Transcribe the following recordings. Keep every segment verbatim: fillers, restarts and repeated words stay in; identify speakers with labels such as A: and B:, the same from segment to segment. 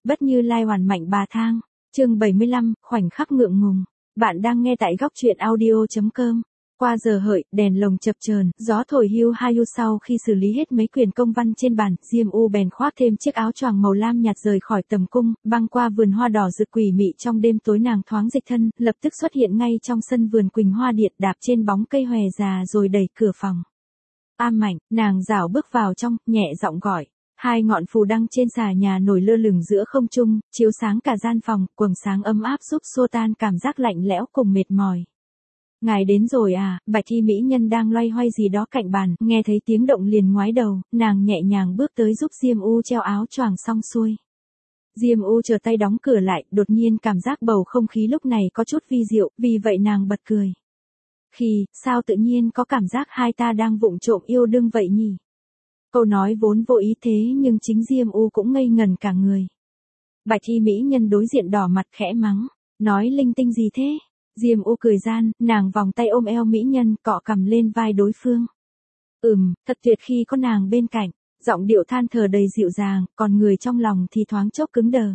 A: Bất Như Lai hoàn mạnh bà thang. Chương bảy mươi lăm, khoảnh khắc ngượng ngùng. Bạn đang nghe tại góc truyện audio chấm com. Qua giờ hợi, đèn lồng chập chờn, gió thổi hiu hayu. Sau khi xử lý hết mấy quyển công văn trên bàn, Diêm U bèn khoác thêm chiếc áo choàng màu lam nhạt rời khỏi tầm cung, băng qua vườn hoa đỏ rực quỷ mị trong đêm tối. Nàng thoáng dịch thân, lập tức xuất hiện ngay trong sân vườn Quỳnh Hoa Điện, đạp trên bóng cây hòe già rồi đẩy cửa phòng. A Mạnh, nàng rảo bước vào trong, nhẹ giọng gọi. Hai ngọn phù đăng trên xà nhà nổi lơ lửng giữa không trung, chiếu sáng cả gian phòng, quầng sáng ấm áp giúp xua tan cảm giác lạnh lẽo cùng mệt mỏi. Ngài đến rồi à? Bạch y mỹ nhân đang loay hoay gì đó cạnh bàn, nghe thấy tiếng động liền ngoái đầu, nàng nhẹ nhàng bước tới giúp Diêm U treo áo choàng xong xuôi. Diêm U chờ tay đóng cửa lại, đột nhiên cảm giác bầu không khí lúc này có chút vi diệu, vì vậy nàng bật cười. Khi, sao tự nhiên có cảm giác hai ta đang vụng trộm yêu đương vậy nhỉ? Câu nói vốn vô ý thế nhưng chính Diêm U cũng ngây ngần cả người. Bạch y mỹ nhân đối diện đỏ mặt khẽ mắng, nói linh tinh gì thế? Diêm U cười gian, nàng vòng tay ôm eo mỹ nhân, cọ cằm lên vai đối phương. Ừm, thật tuyệt khi có nàng bên cạnh, giọng điệu than thở đầy dịu dàng, còn người trong lòng thì thoáng chốc cứng đờ.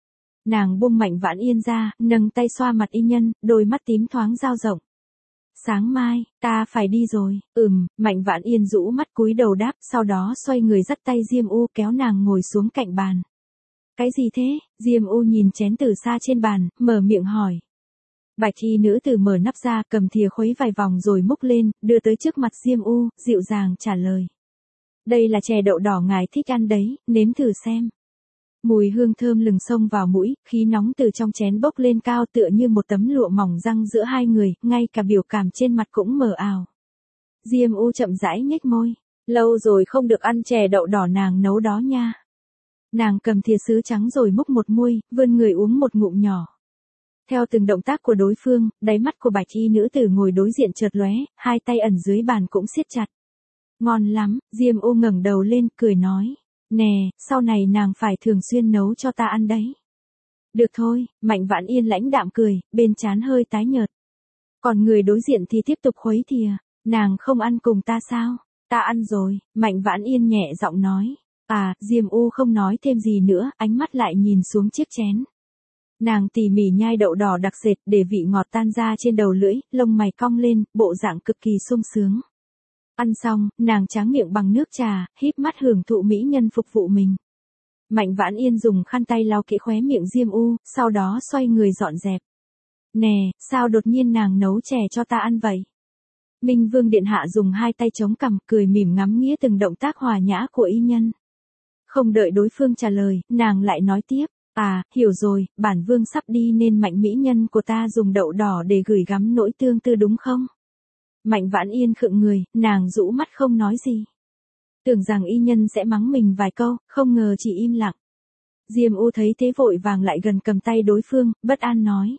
A: Nàng buông Mạnh Vãn Yên ra, nâng tay xoa mặt y nhân, đôi mắt tím thoáng dao rộng. Sáng mai, ta phải đi rồi. Ừm, Mạnh Vãn Yên rũ mắt cúi đầu đáp, sau đó xoay người dắt tay Diêm U kéo nàng ngồi xuống cạnh bàn. Cái gì thế? Diêm U nhìn chén từ xa trên bàn, mở miệng hỏi. Bạch y nữ tử mở nắp ra, cầm thìa khuấy vài vòng rồi múc lên, đưa tới trước mặt Diêm U, dịu dàng trả lời. Đây là chè đậu đỏ ngài thích ăn đấy, nếm thử xem. Mùi hương thơm lừng xông vào mũi, khí nóng từ trong chén bốc lên cao tựa như một tấm lụa mỏng răng giữa hai người, ngay cả biểu cảm trên mặt cũng mờ ảo. Diêm U chậm rãi nhếch môi, lâu rồi không được ăn chè đậu đỏ nàng nấu đó nha. Nàng cầm thìa sứ trắng rồi múc một muôi, vươn người uống một ngụm nhỏ. Theo từng động tác của đối phương, đáy mắt của bạch y nữ tử ngồi đối diện chợt lóe, hai tay ẩn dưới bàn cũng siết chặt. Ngon lắm, Diêm U ngẩng đầu lên, cười nói. Nè, sau này nàng phải thường xuyên nấu cho ta ăn đấy. Được thôi, Mạnh Vãn Yên lãnh đạm cười, bên trán hơi tái nhợt. Còn người đối diện thì tiếp tục khuấy thìa. Nàng không ăn cùng ta sao? Ta ăn rồi, Mạnh Vãn Yên nhẹ giọng nói. À, Diêm U không nói thêm gì nữa, ánh mắt lại nhìn xuống chiếc chén. Nàng tỉ mỉ nhai đậu đỏ đặc sệt để vị ngọt tan ra trên đầu lưỡi, lông mày cong lên, bộ dạng cực kỳ sung sướng. Ăn xong, nàng tráng miệng bằng nước trà, híp mắt hưởng thụ mỹ nhân phục vụ mình. Mạnh Vãn Yên dùng khăn tay lau kỹ khóe miệng Diêm U, sau đó xoay người dọn dẹp. Nè, sao đột nhiên nàng nấu chè cho ta ăn vậy? Minh Vương điện hạ dùng hai tay chống cằm, cười mỉm ngắm nghía từng động tác hòa nhã của y nhân. Không đợi đối phương trả lời, nàng lại nói tiếp. À, hiểu rồi, bản vương sắp đi nên Mạnh mỹ nhân của ta dùng đậu đỏ để gửi gắm nỗi tương tư đúng không? Mạnh Vãn Yên khựng người, nàng rũ mắt không nói gì. Tưởng rằng y nhân sẽ mắng mình vài câu, không ngờ chỉ im lặng. Diêm U thấy thế vội vàng lại gần cầm tay đối phương, bất an nói.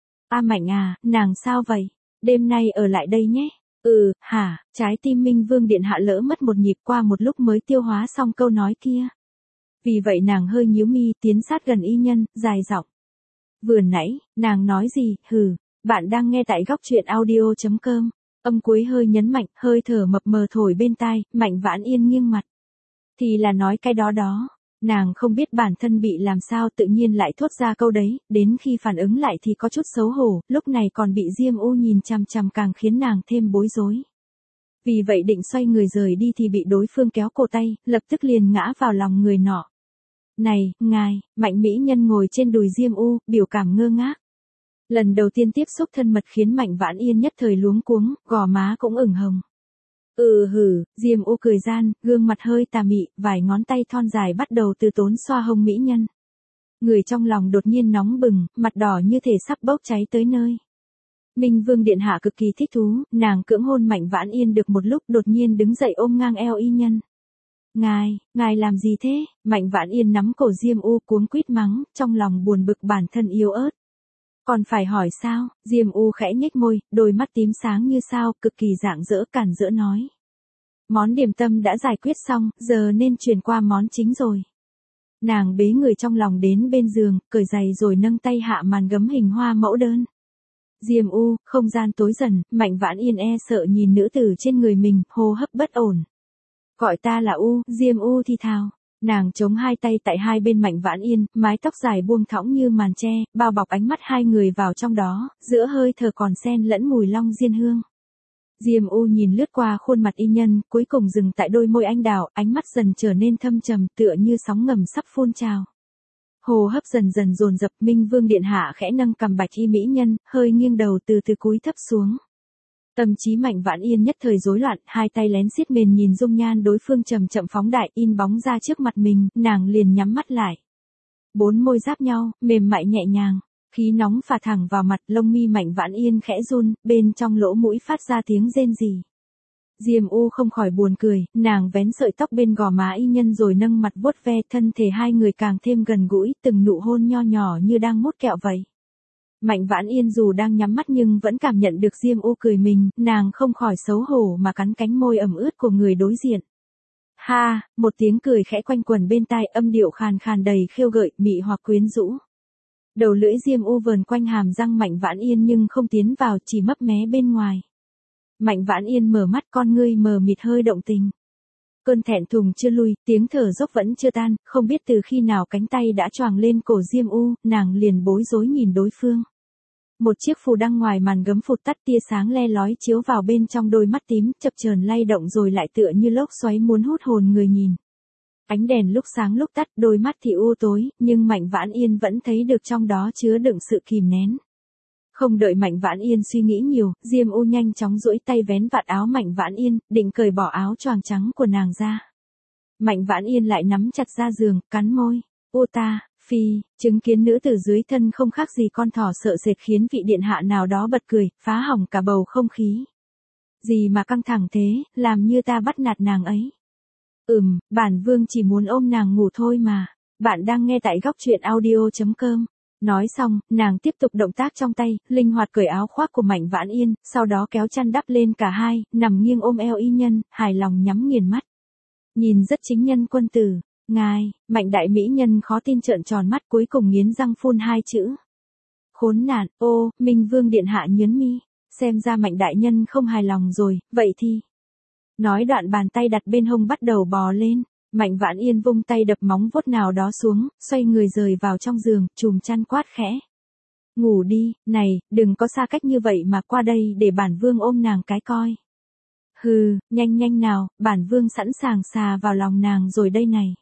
A: A Mạnh à, nàng sao vậy? Đêm nay ở lại đây nhé. Ừ, hả, trái tim Minh Vương điện hạ lỡ mất một nhịp, qua một lúc mới tiêu hóa xong câu nói kia. Vì vậy nàng hơi nhíu mi, tiến sát gần y nhân, dài giọng. Vừa nãy, nàng nói gì? Hừ, bạn đang nghe tại góc truyện audio chấm com. Âm cuối hơi nhấn mạnh, hơi thở mập mờ thổi bên tai, Mạnh Vãn Yên nghiêng mặt. Thì là nói cái đó đó. Nàng không biết bản thân bị làm sao tự nhiên lại thốt ra câu đấy, đến khi phản ứng lại thì có chút xấu hổ, lúc này còn bị Diêm U nhìn chằm chằm càng khiến nàng thêm bối rối. Vì vậy định xoay người rời đi thì bị đối phương kéo cổ tay, lập tức liền ngã vào lòng người nọ. Này, ngài, Mạnh mỹ nhân ngồi trên đùi Diêm U, biểu cảm ngơ ngác. Lần đầu tiên tiếp xúc thân mật khiến Mạnh Vãn Yên nhất thời luống cuống, gò má cũng ửng hồng. Ừ hử, Diêm U cười gian, gương mặt hơi tà mị, vài ngón tay thon dài bắt đầu từ tốn xoa hông mỹ nhân. Người trong lòng đột nhiên nóng bừng, mặt đỏ như thể sắp bốc cháy tới nơi. Minh Vương điện hạ cực kỳ thích thú, nàng cưỡng hôn Mạnh Vãn Yên được một lúc đột nhiên đứng dậy ôm ngang eo y nhân. Ngài, ngài làm gì thế? Mạnh Vãn Yên nắm cổ Diêm U cuống quýt mắng, trong lòng buồn bực bản thân yếu ớt. Còn phải hỏi sao? Diêm U khẽ nhếch môi, đôi mắt tím sáng như sao, cực kỳ rạng rỡ cản rỡ nói. Món điểm tâm đã giải quyết xong, giờ nên chuyển qua món chính rồi. Nàng bế người trong lòng đến bên giường, cởi giày rồi nâng tay hạ màn gấm hình hoa mẫu đơn. Diêm U, không gian tối dần, Mạnh Vãn Yên e sợ nhìn nữ tử trên người mình, hô hấp bất ổn. Gọi ta là U, Diêm U thì thào. Nàng chống hai tay tại hai bên Mạnh Vãn Yên, mái tóc dài buông thõng như màn tre, bao bọc ánh mắt hai người vào trong đó, giữa hơi thở còn xen lẫn mùi long diên hương. Diêm U nhìn lướt qua khuôn mặt y nhân, cuối cùng dừng tại đôi môi anh đào, ánh mắt dần trở nên thâm trầm tựa như sóng ngầm sắp phun trào. Hồ hấp dần dần dồn dập, Minh Vương điện hạ khẽ nâng cằm bạch y mỹ nhân, hơi nghiêng đầu từ từ cúi thấp xuống. Tâm trí Mạnh Vãn Yên nhất thời rối loạn, hai tay lén siết mền nhìn dung nhan đối phương chậm chậm phóng đại in bóng ra trước mặt mình, nàng liền nhắm mắt lại. Bốn môi giáp nhau, mềm mại nhẹ nhàng, khí nóng phả thẳng vào mặt, lông mi Mạnh Vãn Yên khẽ run, bên trong lỗ mũi phát ra tiếng rên rỉ. Diêm U không khỏi buồn cười, nàng vén sợi tóc bên gò má y nhân rồi nâng mặt vuốt ve, thân thể hai người càng thêm gần gũi, từng nụ hôn nho nhỏ như đang mút kẹo vậy. Mạnh Vãn Yên dù đang nhắm mắt nhưng vẫn cảm nhận được Diêm U cười mình, nàng không khỏi xấu hổ mà cắn cánh môi ẩm ướt của người đối diện. Ha, một tiếng cười khẽ quanh quẩn bên tai, âm điệu khàn khàn đầy khiêu gợi, mị hoặc quyến rũ. Đầu lưỡi Diêm U vờn quanh hàm răng Mạnh Vãn Yên nhưng không tiến vào, chỉ mấp mé bên ngoài. Mạnh Vãn Yên mở mắt, con ngươi mờ mịt hơi động tình. Cơn thẹn thùng chưa lui, tiếng thở dốc vẫn chưa tan, không biết từ khi nào cánh tay đã choàng lên cổ Diêm U, nàng liền bối rối nhìn đối phương. Một chiếc phù đăng ngoài màn gấm phụt tắt, tia sáng le lói chiếu vào bên trong đôi mắt tím, chập chờn lay động rồi lại tựa như lốc xoáy muốn hút hồn người nhìn. Ánh đèn lúc sáng lúc tắt, đôi mắt thì u tối, nhưng Mạnh Vãn Yên vẫn thấy được trong đó chứa đựng sự kìm nén. Không đợi Mạnh Vãn Yên suy nghĩ nhiều, Diêm U nhanh chóng duỗi tay vén vạt áo Mạnh Vãn Yên, định cởi bỏ áo choàng trắng của nàng ra. Mạnh Vãn Yên lại nắm chặt ra giường, cắn môi. Ô ta, phi, chứng kiến nữ tử dưới thân không khác gì con thỏ sợ sệt khiến vị điện hạ nào đó bật cười, phá hỏng cả bầu không khí. Gì mà căng thẳng thế, làm như ta bắt nạt nàng ấy. Ừm, bản vương chỉ muốn ôm nàng ngủ thôi mà. Bạn đang nghe tại góc truyện audio chấm com. Nói xong, nàng tiếp tục động tác trong tay, linh hoạt cởi áo khoác của Mạnh Vãn Yên, sau đó kéo chăn đắp lên cả hai, nằm nghiêng ôm eo y nhân, hài lòng nhắm nghiền mắt. Nhìn rất chính nhân quân tử. Ngài, Mạnh đại mỹ nhân khó tin trợn tròn mắt, cuối cùng nghiến răng phun hai chữ. Khốn nạn, ô, Minh Vương điện hạ nhớn mi, xem ra Mạnh đại nhân không hài lòng rồi, vậy thì. Nói đoạn bàn tay đặt bên hông bắt đầu bò lên, Mạnh Vãn Yên vung tay đập móng vuốt nào đó xuống, xoay người rời vào trong giường, chùm chăn quát khẽ. Ngủ đi, này, đừng có xa cách như vậy mà qua đây để bản vương ôm nàng cái coi. Hừ, nhanh nhanh nào, bản vương sẵn sàng xà vào lòng nàng rồi đây này.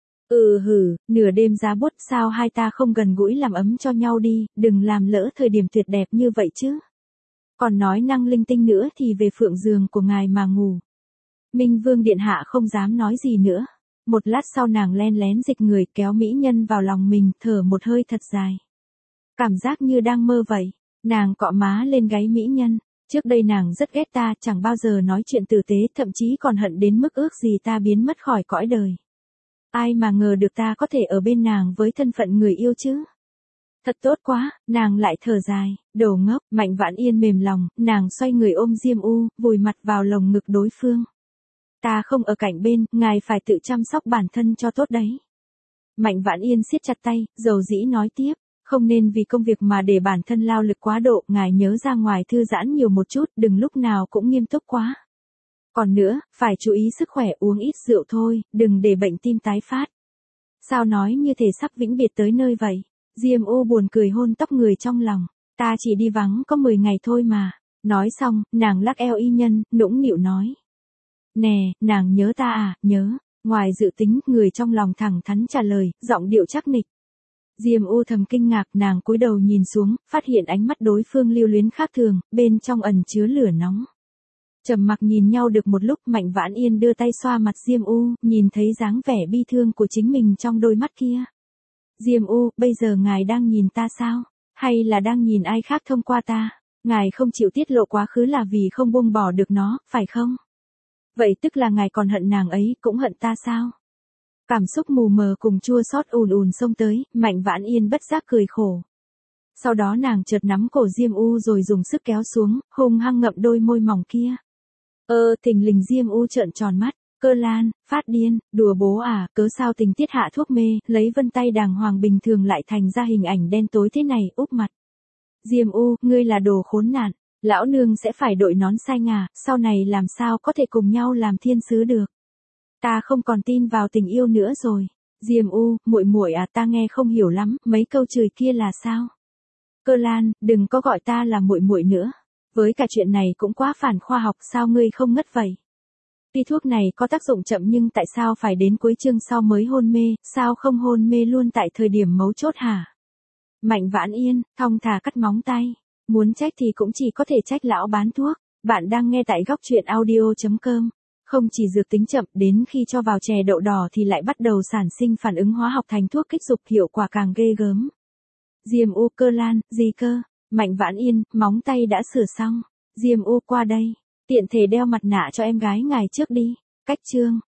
A: Ừ hử, nửa đêm giá buốt, sao hai ta không gần gũi làm ấm cho nhau đi, đừng làm lỡ thời điểm tuyệt đẹp như vậy chứ. Còn nói năng linh tinh nữa thì về phượng giường của ngài mà ngủ. Minh Vương điện hạ không dám nói gì nữa. Một lát sau nàng len lén dịch người kéo mỹ nhân vào lòng mình, thở một hơi thật dài. Cảm giác như đang mơ vậy, nàng cọ má lên gáy mỹ nhân. Trước đây nàng rất ghét ta, chẳng bao giờ nói chuyện tử tế, thậm chí còn hận đến mức ước gì ta biến mất khỏi cõi đời. Ai mà ngờ được ta có thể ở bên nàng với thân phận người yêu chứ. Thật tốt quá, nàng lại thở dài, đồ ngốc. Mạnh Vãn Yên mềm lòng, nàng xoay người ôm Diêm U, vùi mặt vào lồng ngực đối phương. Ta không ở cạnh bên, ngài phải tự chăm sóc bản thân cho tốt đấy. Mạnh Vãn Yên siết chặt tay, dầu dĩ nói tiếp, không nên vì công việc mà để bản thân lao lực quá độ, ngài nhớ ra ngoài thư giãn nhiều một chút, đừng lúc nào cũng nghiêm túc quá. Còn nữa, phải chú ý sức khỏe, uống ít rượu thôi, đừng để bệnh tim tái phát. Sao nói như thể sắp vĩnh biệt tới nơi vậy? Diêm U buồn cười hôn tóc người trong lòng, ta chỉ đi vắng có mười ngày thôi mà. Nói xong, nàng lắc eo y nhân, nũng nịu nói. Nè, nàng nhớ ta à, nhớ. Ngoài dự tính, người trong lòng thẳng thắn trả lời, giọng điệu chắc nịch. Diêm U thầm kinh ngạc, nàng cúi đầu nhìn xuống, phát hiện ánh mắt đối phương lưu luyến khác thường, bên trong ẩn chứa lửa nóng. Trầm mặc nhìn nhau được một lúc, Mạnh Vãn Yên đưa tay xoa mặt Diêm U, nhìn thấy dáng vẻ bi thương của chính mình trong đôi mắt kia. Diêm U, bây giờ ngài đang nhìn ta sao? Hay là đang nhìn ai khác thông qua ta? Ngài không chịu tiết lộ quá khứ là vì không buông bỏ được nó, phải không? Vậy tức là ngài còn hận nàng ấy, cũng hận ta sao? Cảm xúc mù mờ cùng chua xót ùn ùn xông tới, Mạnh Vãn Yên bất giác cười khổ. Sau đó nàng chợt nắm cổ Diêm U rồi dùng sức kéo xuống, hung hăng ngậm đôi môi mỏng kia. Ơ, thình lình Diêm U trợn tròn mắt, cơ lan, phát điên, đùa bố à, cớ sao tình tiết hạ thuốc mê, lấy vân tay đàng hoàng bình thường lại thành ra hình ảnh đen tối thế này, úp mặt. Diêm U, ngươi là đồ khốn nạn, lão nương sẽ phải đội nón sai ngà, sau này làm sao có thể cùng nhau làm thiên sứ được. Ta không còn tin vào tình yêu nữa rồi. Diêm U, muội muội à, ta nghe không hiểu lắm, mấy câu chửi kia là sao? Cơ Lan, đừng có gọi ta là muội muội nữa. Với cả chuyện này cũng quá phản khoa học, sao ngươi không ngất vậy? Tuy thuốc này có tác dụng chậm nhưng tại sao phải đến cuối chương sau mới hôn mê, sao không hôn mê luôn tại thời điểm mấu chốt hả? Mạnh Vãn Yên, thong thả cắt móng tay. Muốn trách thì cũng chỉ có thể trách lão bán thuốc. Bạn đang nghe tại góc truyện audio.com. Không chỉ dược tính chậm, đến khi cho vào chè đậu đỏ thì lại bắt đầu sản sinh phản ứng hóa học thành thuốc kích dục, hiệu quả càng ghê gớm. Diêm U, Cơ Lan, gì cơ? Mạnh Vãn Yên, móng tay đã sửa xong. Diêm U, qua đây. Tiện thể đeo mặt nạ cho em gái ngài trước đi. Cách chương.